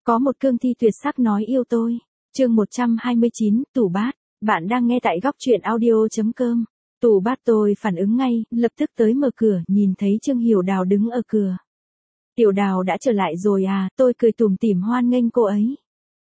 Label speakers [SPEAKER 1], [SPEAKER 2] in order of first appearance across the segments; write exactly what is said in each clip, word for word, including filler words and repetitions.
[SPEAKER 1] Có một cương thi tuyệt sắc nói yêu tôi. Chương một trăm hai mươi chín, tủ bát. Bạn đang nghe tại góc truyện audio.com. Tủ bát tôi phản ứng ngay, lập tức tới mở cửa, nhìn thấy Trương Hiểu Đào đứng ở cửa. Tiểu Đào đã trở lại rồi à, tôi cười tủm tỉm hoan nghênh cô ấy.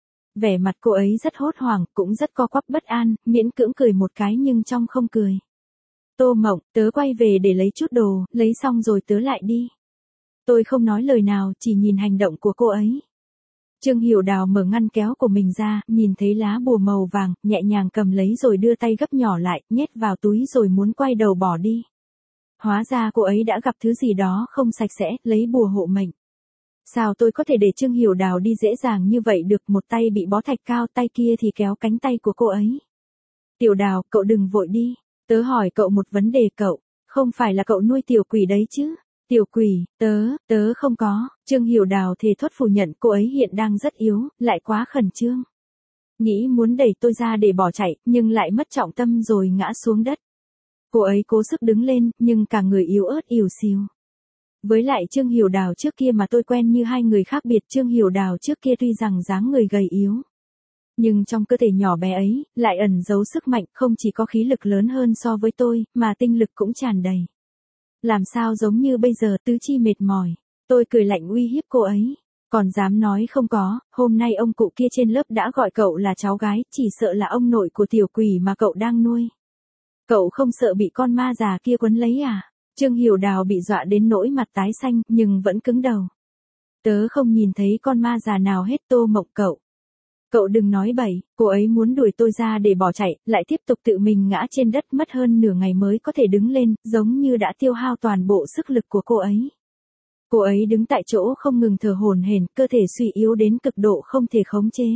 [SPEAKER 1] Vẻ mặt cô ấy rất hốt hoảng, cũng rất co quắp bất an, miễn cưỡng cười một cái nhưng trong không cười. Tô Mộng, tớ quay về để lấy chút đồ, lấy xong rồi tớ lại đi. Tôi không nói lời nào, chỉ nhìn hành động của cô ấy. Trương Hiểu Đào mở ngăn kéo của mình ra, nhìn thấy lá bùa màu vàng, nhẹ nhàng cầm lấy rồi đưa tay gấp nhỏ lại, nhét vào túi rồi muốn quay đầu bỏ đi. Hóa ra cô ấy đã gặp thứ gì đó không sạch sẽ, lấy bùa hộ mệnh. Sao tôi có thể để Trương Hiểu Đào đi dễ dàng như vậy được, một tay bị bó thạch cao, tay kia thì kéo cánh tay của cô ấy. Tiểu Đào, cậu đừng vội đi, tớ hỏi cậu một vấn đề cậu, không phải là cậu nuôi tiểu quỷ đấy chứ? Tiểu quỷ, tớ, tớ không có. Trương Hiểu Đào thề thốt phủ nhận, cô ấy hiện đang rất yếu, lại quá khẩn trương. Nghĩ muốn đẩy tôi ra để bỏ chạy, nhưng lại mất trọng tâm rồi ngã xuống đất. Cô ấy cố sức đứng lên, nhưng cả người yếu ớt ỉu xìu. Với lại Trương Hiểu Đào trước kia mà tôi quen như hai người khác biệt. Trương Hiểu Đào trước kia tuy rằng dáng người gầy yếu, nhưng trong cơ thể nhỏ bé ấy, lại ẩn giấu sức mạnh, không chỉ có khí lực lớn hơn so với tôi, mà tinh lực cũng tràn đầy. Làm sao giống như bây giờ, tứ chi mệt mỏi. Tôi cười lạnh uy hiếp cô ấy. Còn dám nói không có, hôm nay ông cụ kia trên lớp đã gọi cậu là cháu gái, chỉ sợ là ông nội của tiểu quỷ mà cậu đang nuôi. Cậu không sợ bị con ma già kia quấn lấy à? Trương Hiểu Đào bị dọa đến nỗi mặt tái xanh, nhưng vẫn cứng đầu. Tớ không nhìn thấy con ma già nào hết. Tô Mộng, cậu. Cậu đừng nói bậy, cô ấy muốn đuổi tôi ra để bỏ chạy, lại tiếp tục tự mình ngã trên đất, mất hơn nửa ngày mới có thể đứng lên, giống như đã tiêu hao toàn bộ sức lực của cô ấy. Cô ấy đứng tại chỗ không ngừng thở hổn hển, cơ thể suy yếu đến cực độ không thể khống chế.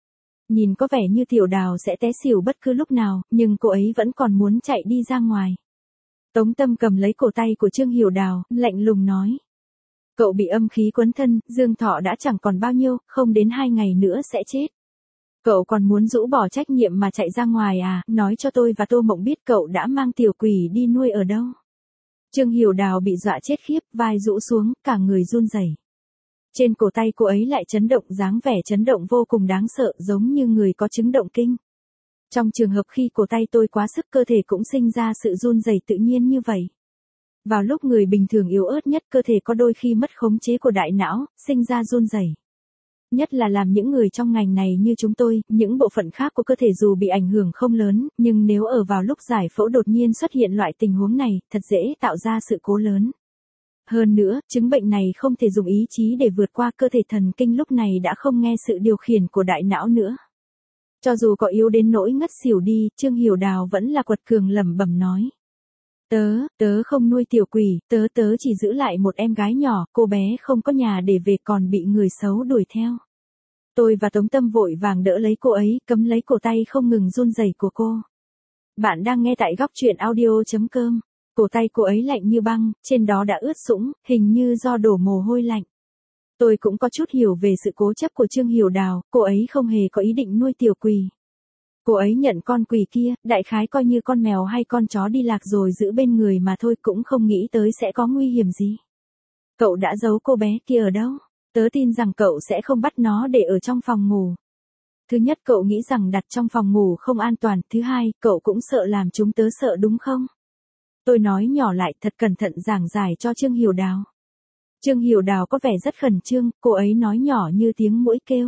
[SPEAKER 1] Nhìn có vẻ như Tiểu Đào sẽ té xỉu bất cứ lúc nào, nhưng cô ấy vẫn còn muốn chạy đi ra ngoài. Tống Tâm cầm lấy cổ tay của Trương Hiểu Đào, lạnh lùng nói. Cậu bị âm khí quấn thân, dương thọ đã chẳng còn bao nhiêu, không đến hai ngày nữa sẽ chết. Cậu còn muốn rũ bỏ trách nhiệm mà chạy ra ngoài à, nói cho tôi và Tô Mộng biết cậu đã mang tiểu quỷ đi nuôi ở đâu. Trương Hiểu Đào bị dọa chết khiếp, vai rũ xuống, cả người run rẩy. Trên cổ tay cô ấy lại chấn động, dáng vẻ chấn động vô cùng đáng sợ, giống như người có chứng động kinh. Trong trường hợp khi cổ tay tôi quá sức, cơ thể cũng sinh ra sự run rẩy tự nhiên như vậy. Vào lúc người bình thường yếu ớt nhất, cơ thể có đôi khi mất khống chế của đại não, sinh ra run rẩy. Nhất là làm những người trong ngành này như chúng tôi, những bộ phận khác của cơ thể dù bị ảnh hưởng không lớn, nhưng nếu ở vào lúc giải phẫu đột nhiên xuất hiện loại tình huống này, thật dễ tạo ra sự cố lớn. Hơn nữa, chứng bệnh này không thể dùng ý chí để vượt qua, cơ thể thần kinh lúc này đã không nghe sự điều khiển của đại não nữa. Cho dù có yếu đến nỗi ngất xỉu đi, Trương Hiểu Đào vẫn là quật cường lẩm bẩm nói. Tớ, tớ không nuôi tiểu quỷ, tớ tớ chỉ giữ lại một em gái nhỏ, cô bé không có nhà để về còn bị người xấu đuổi theo. Tôi và Tống Tâm vội vàng đỡ lấy cô ấy, cấm lấy cổ tay không ngừng run rẩy của cô. Bạn đang nghe tại góc truyện audio.com. Cổ tay cô ấy lạnh như băng, trên đó đã ướt sũng, hình như do đổ mồ hôi lạnh. Tôi cũng có chút hiểu về sự cố chấp của Trương Hiểu Đào, cô ấy không hề có ý định nuôi tiểu quỷ. Cô ấy nhận con quỷ kia, đại khái coi như con mèo hay con chó đi lạc rồi giữ bên người mà thôi, cũng không nghĩ tới sẽ có nguy hiểm gì. Cậu đã giấu cô bé kia ở đâu? Tớ tin rằng cậu sẽ không bắt nó để ở trong phòng ngủ. Thứ nhất, cậu nghĩ rằng đặt trong phòng ngủ không an toàn, thứ hai, cậu cũng sợ làm chúng tớ sợ đúng không? Tôi nói nhỏ lại, thật cẩn thận giảng giải cho Trương Hiểu Đào. Trương Hiểu Đào có vẻ rất khẩn trương, cô ấy nói nhỏ như tiếng muỗi kêu.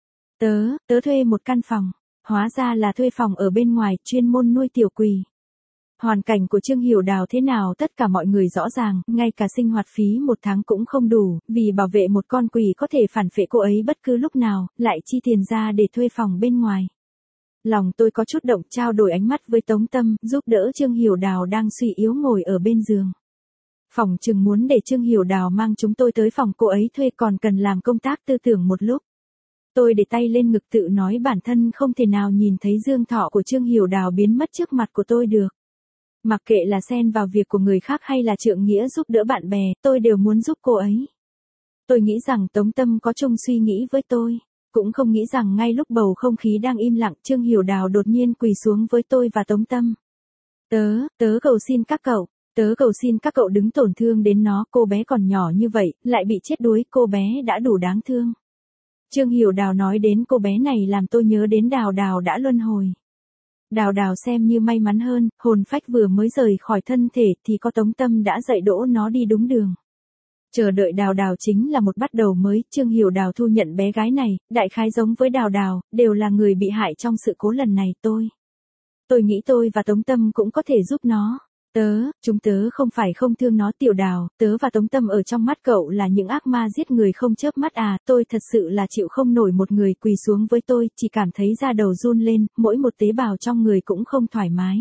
[SPEAKER 1] Tớ, tớ thuê một căn phòng. Hóa ra là thuê phòng ở bên ngoài, chuyên môn nuôi tiểu quỷ. Hoàn cảnh của Trương Hiểu Đào thế nào tất cả mọi người rõ ràng, ngay cả sinh hoạt phí một tháng cũng không đủ, vì bảo vệ một con quỷ có thể phản phệ cô ấy bất cứ lúc nào, lại chi tiền ra để thuê phòng bên ngoài. Lòng tôi có chút động, trao đổi ánh mắt với Tống Tâm, giúp đỡ Trương Hiểu Đào đang suy yếu ngồi ở bên giường. Phòng chừng muốn để Trương Hiểu Đào mang chúng tôi tới phòng cô ấy thuê còn cần làm công tác tư tưởng một lúc. Tôi để tay lên ngực tự nói bản thân không thể nào nhìn thấy dương thọ của Trương Hiểu Đào biến mất trước mặt của tôi được. Mặc kệ là xen vào việc của người khác hay là trượng nghĩa giúp đỡ bạn bè, tôi đều muốn giúp cô ấy. Tôi nghĩ rằng Tống Tâm có chung suy nghĩ với tôi. Cũng không nghĩ rằng ngay lúc bầu không khí đang im lặng, Trương Hiểu Đào đột nhiên quỳ xuống với tôi và Tống Tâm. Tớ, tớ cầu xin các cậu, tớ cầu xin các cậu đừng tổn thương đến nó, cô bé còn nhỏ như vậy, lại bị chết đuối, cô bé đã đủ đáng thương. Trương Hiểu Đào nói đến cô bé này làm tôi nhớ đến Đào Đào đã luân hồi. Đào Đào xem như may mắn hơn, hồn phách vừa mới rời khỏi thân thể thì có Tống Tâm đã dạy dỗ nó đi đúng đường. Chờ đợi Đào Đào chính là một bắt đầu mới, Trương Hiểu Đào thu nhận bé gái này, đại khái giống với Đào Đào, đều là người bị hại trong sự cố lần này tôi. Tôi nghĩ tôi và Tống Tâm cũng có thể giúp nó. Tớ, chúng tớ không phải không thương nó Tiểu Đào, tớ và Tống Tâm ở trong mắt cậu là những ác ma giết người không chớp mắt à, tôi thật sự là chịu không nổi một người quỳ xuống với tôi, chỉ cảm thấy da đầu run lên, mỗi một tế bào trong người cũng không thoải mái.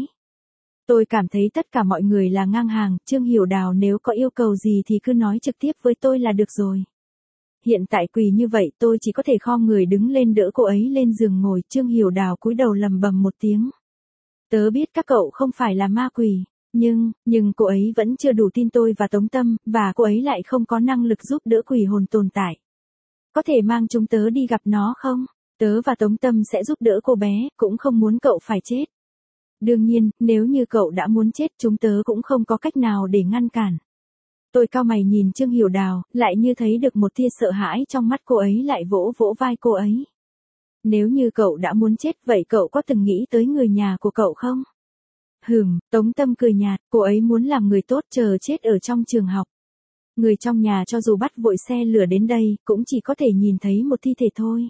[SPEAKER 1] Tôi cảm thấy tất cả mọi người là ngang hàng, Trương Hiểu Đào nếu có yêu cầu gì thì cứ nói trực tiếp với tôi là được rồi. Hiện tại quỳ như vậy tôi chỉ có thể khom người đứng lên đỡ cô ấy lên giường ngồi, Trương Hiểu Đào cúi đầu lầm bầm một tiếng. Tớ biết các cậu không phải là ma quỷ. Nhưng, nhưng cô ấy vẫn chưa đủ tin tôi và Tống Tâm, và cô ấy lại không có năng lực giúp đỡ quỷ hồn tồn tại. Có thể mang chúng tớ đi gặp nó không? Tớ và Tống Tâm sẽ giúp đỡ cô bé, cũng không muốn cậu phải chết. Đương nhiên, nếu như cậu đã muốn chết chúng tớ cũng không có cách nào để ngăn cản. Tôi cau mày nhìn Trương Hiểu Đào, lại như thấy được một tia sợ hãi trong mắt cô ấy lại vỗ vỗ vai cô ấy. Nếu như cậu đã muốn chết vậy cậu có từng nghĩ tới người nhà của cậu không? Hừm, Tống Tâm cười nhạt, cô ấy muốn làm người tốt chờ chết ở trong trường học. Người trong nhà cho dù bắt vội xe lửa đến đây, cũng chỉ có thể nhìn thấy một thi thể thôi.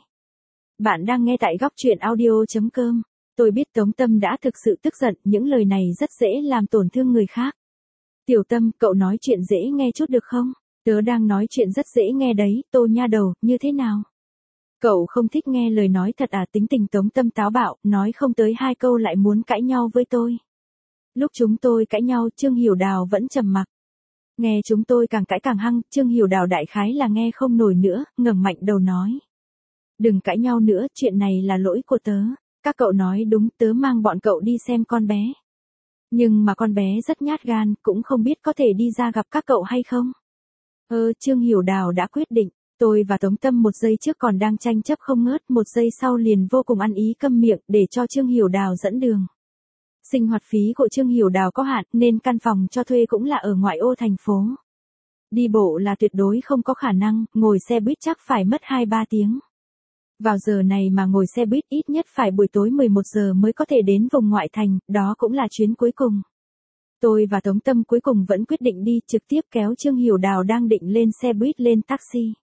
[SPEAKER 1] Bạn đang nghe tại góc truyện audio chấm com. Tôi biết Tống Tâm đã thực sự tức giận, những lời này rất dễ làm tổn thương người khác. Tiểu Tâm, cậu nói chuyện dễ nghe chút được không? Tớ đang nói chuyện rất dễ nghe đấy, Tô nha đầu, như thế nào? Cậu không thích nghe lời nói thật à? Tính tình Tống Tâm táo bạo, nói không tới hai câu lại muốn cãi nhau với tôi. Lúc chúng tôi cãi nhau, Trương Hiểu Đào vẫn trầm mặc. Nghe chúng tôi càng cãi càng hăng, Trương Hiểu Đào đại khái là nghe không nổi nữa, ngẩng mạnh đầu nói. Đừng cãi nhau nữa, chuyện này là lỗi của tớ. Các cậu nói đúng, tớ mang bọn cậu đi xem con bé. Nhưng mà con bé rất nhát gan, cũng không biết có thể đi ra gặp các cậu hay không. Ơ, Trương Hiểu Đào đã quyết định. Tôi và Tống Tâm một giây trước còn đang tranh chấp không ngớt, một giây sau liền vô cùng ăn ý câm miệng để cho Trương Hiểu Đào dẫn đường. Sinh hoạt phí của Trương Hiểu Đào có hạn nên căn phòng cho thuê cũng là ở ngoại ô thành phố. Đi bộ là tuyệt đối không có khả năng, ngồi xe buýt chắc phải mất hai ba tiếng. Vào giờ này mà ngồi xe buýt ít nhất phải buổi tối mười một giờ mới có thể đến vùng ngoại thành, đó cũng là chuyến cuối cùng. Tôi và Tống Tâm cuối cùng vẫn quyết định đi, trực tiếp kéo Trương Hiểu Đào đang định lên xe buýt lên taxi.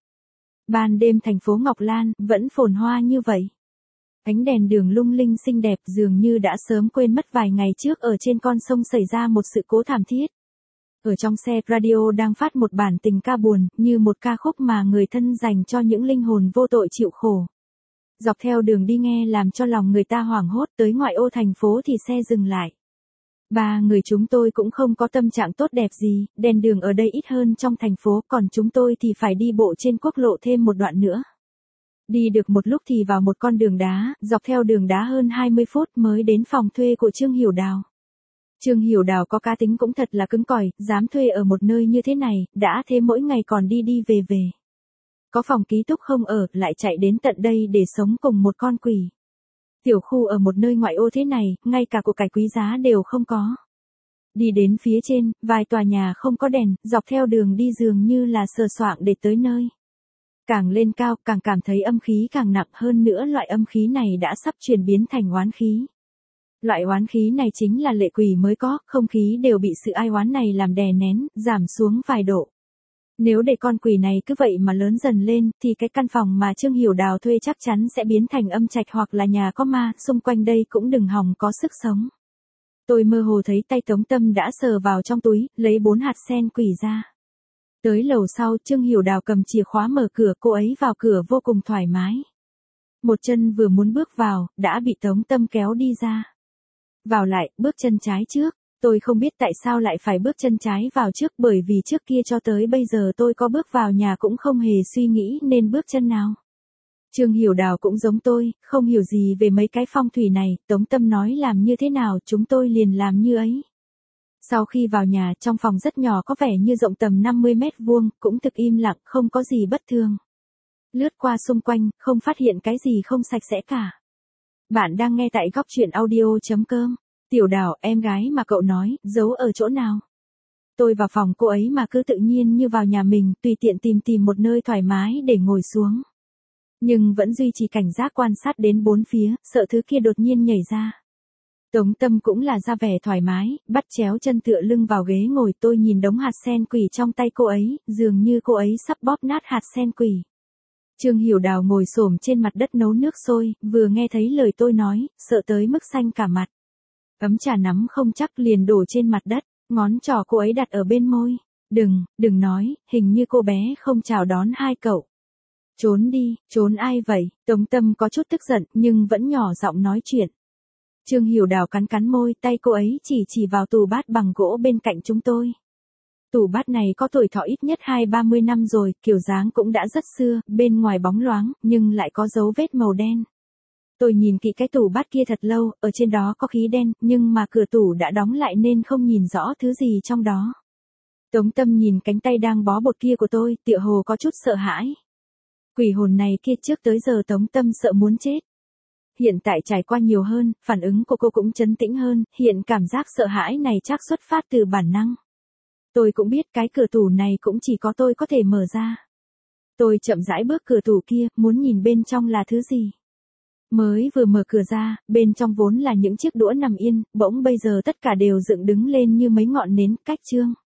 [SPEAKER 1] Ban đêm thành phố Ngọc Lan vẫn phồn hoa như vậy. Ánh đèn đường lung linh xinh đẹp dường như đã sớm quên mất vài ngày trước ở trên con sông xảy ra một sự cố thảm thiết. Ở trong xe, radio đang phát một bản tình ca buồn, như một ca khúc mà người thân dành cho những linh hồn vô tội chịu khổ. Dọc theo đường đi nghe làm cho lòng người ta hoảng hốt, tới ngoại ô thành phố thì xe dừng lại. Ba người chúng tôi cũng không có tâm trạng tốt đẹp gì, đèn đường ở đây ít hơn trong thành phố, còn chúng tôi thì phải đi bộ trên quốc lộ thêm một đoạn nữa. Đi được một lúc thì vào một con đường đá, dọc theo đường đá hơn hai mươi phút mới đến phòng thuê của Trương Hiểu Đào. Trương Hiểu Đào có cá tính cũng thật là cứng cỏi, dám thuê ở một nơi như thế này, đã thế mỗi ngày còn đi đi về về. Có phòng ký túc không ở, lại chạy đến tận đây để sống cùng một con quỷ. Tiểu khu ở một nơi ngoại ô thế này, ngay cả của cải quý giá đều không có. Đi đến phía trên, vài tòa nhà không có đèn, dọc theo đường đi dường như là sờ soạng để tới nơi. Càng lên cao, càng cảm thấy âm khí càng nặng hơn nữa, loại âm khí này đã sắp chuyển biến thành oán khí. Loại oán khí này chính là lệ quỷ mới có, không khí đều bị sự ai oán này làm đè nén, giảm xuống vài độ. Nếu để con quỷ này cứ vậy mà lớn dần lên, thì cái căn phòng mà Trương Hiểu Đào thuê chắc chắn sẽ biến thành âm trạch hoặc là nhà có ma, xung quanh đây cũng đừng hòng có sức sống. Tôi mơ hồ thấy tay Tống Tâm đã sờ vào trong túi, lấy bốn hạt sen quỷ ra. Tới lầu sau, Trương Hiểu Đào cầm chìa khóa mở cửa, cô ấy vào cửa vô cùng thoải mái. Một chân vừa muốn bước vào, đã bị Tống Tâm kéo đi ra. Vào lại, bước chân trái trước. Tôi không biết tại sao lại phải bước chân trái vào trước, bởi vì trước kia cho tới bây giờ tôi có bước vào nhà cũng không hề suy nghĩ nên bước chân nào. Trương Hiểu Đào cũng giống tôi, không hiểu gì về mấy cái phong thủy này, Tống Tâm nói làm như thế nào chúng tôi liền làm như ấy. Sau khi vào nhà, trong phòng rất nhỏ có vẻ như rộng tầm năm mươi mét vuông, cũng thực im lặng, không có gì bất thường. Lướt qua xung quanh, không phát hiện cái gì không sạch sẽ cả. Bạn đang nghe tại góc truyện audio chấm com. Tiểu Đào, em gái mà cậu nói, giấu ở chỗ nào? Tôi vào phòng cô ấy mà cứ tự nhiên như vào nhà mình, tùy tiện tìm tìm một nơi thoải mái để ngồi xuống. nhưng vẫn duy trì cảnh giác quan sát đến bốn phía, sợ thứ kia đột nhiên nhảy ra. Tống Tâm cũng là ra vẻ thoải mái, bắt chéo chân tựa lưng vào ghế ngồi. Tôi nhìn đống hạt sen quỷ trong tay cô ấy, dường như cô ấy sắp bóp nát hạt sen quỷ. Trương Hiểu Đào ngồi xổm trên mặt đất nấu nước sôi, vừa nghe thấy lời tôi nói, sợ tới mức xanh cả mặt. Ấm trà nắm không chắc liền đổ trên mặt đất, ngón trỏ cô ấy đặt ở bên môi. Đừng, đừng nói, hình như cô bé không chào đón hai cậu. Trốn đi, trốn ai vậy? Tống Tâm có chút tức giận nhưng vẫn nhỏ giọng nói chuyện. Trương Hiểu Đào cắn cắn môi, tay cô ấy chỉ chỉ vào tủ bát bằng gỗ bên cạnh chúng tôi. Tủ bát này có tuổi thọ ít nhất hai ba mươi năm rồi, kiểu dáng cũng đã rất xưa, bên ngoài bóng loáng, nhưng lại có dấu vết màu đen. Tôi nhìn kỹ cái tủ bát kia thật lâu, ở trên đó có khí đen, nhưng mà cửa tủ đã đóng lại nên không nhìn rõ thứ gì trong đó. Tống Tâm nhìn cánh tay đang bó bột kia của tôi, tựa hồ có chút sợ hãi. Quỷ hồn này kia trước tới giờ Tống Tâm sợ muốn chết. Hiện tại trải qua nhiều hơn, phản ứng của cô cũng trấn tĩnh hơn, hiện cảm giác sợ hãi này chắc xuất phát từ bản năng. Tôi cũng biết cái cửa tủ này cũng chỉ có tôi có thể mở ra. Tôi chậm rãi bước cửa tủ kia, muốn nhìn bên trong là thứ gì. Mới vừa mở cửa ra, bên trong vốn là những chiếc đũa nằm yên, bỗng bây giờ tất cả đều dựng đứng lên như mấy ngọn nến, cách trương.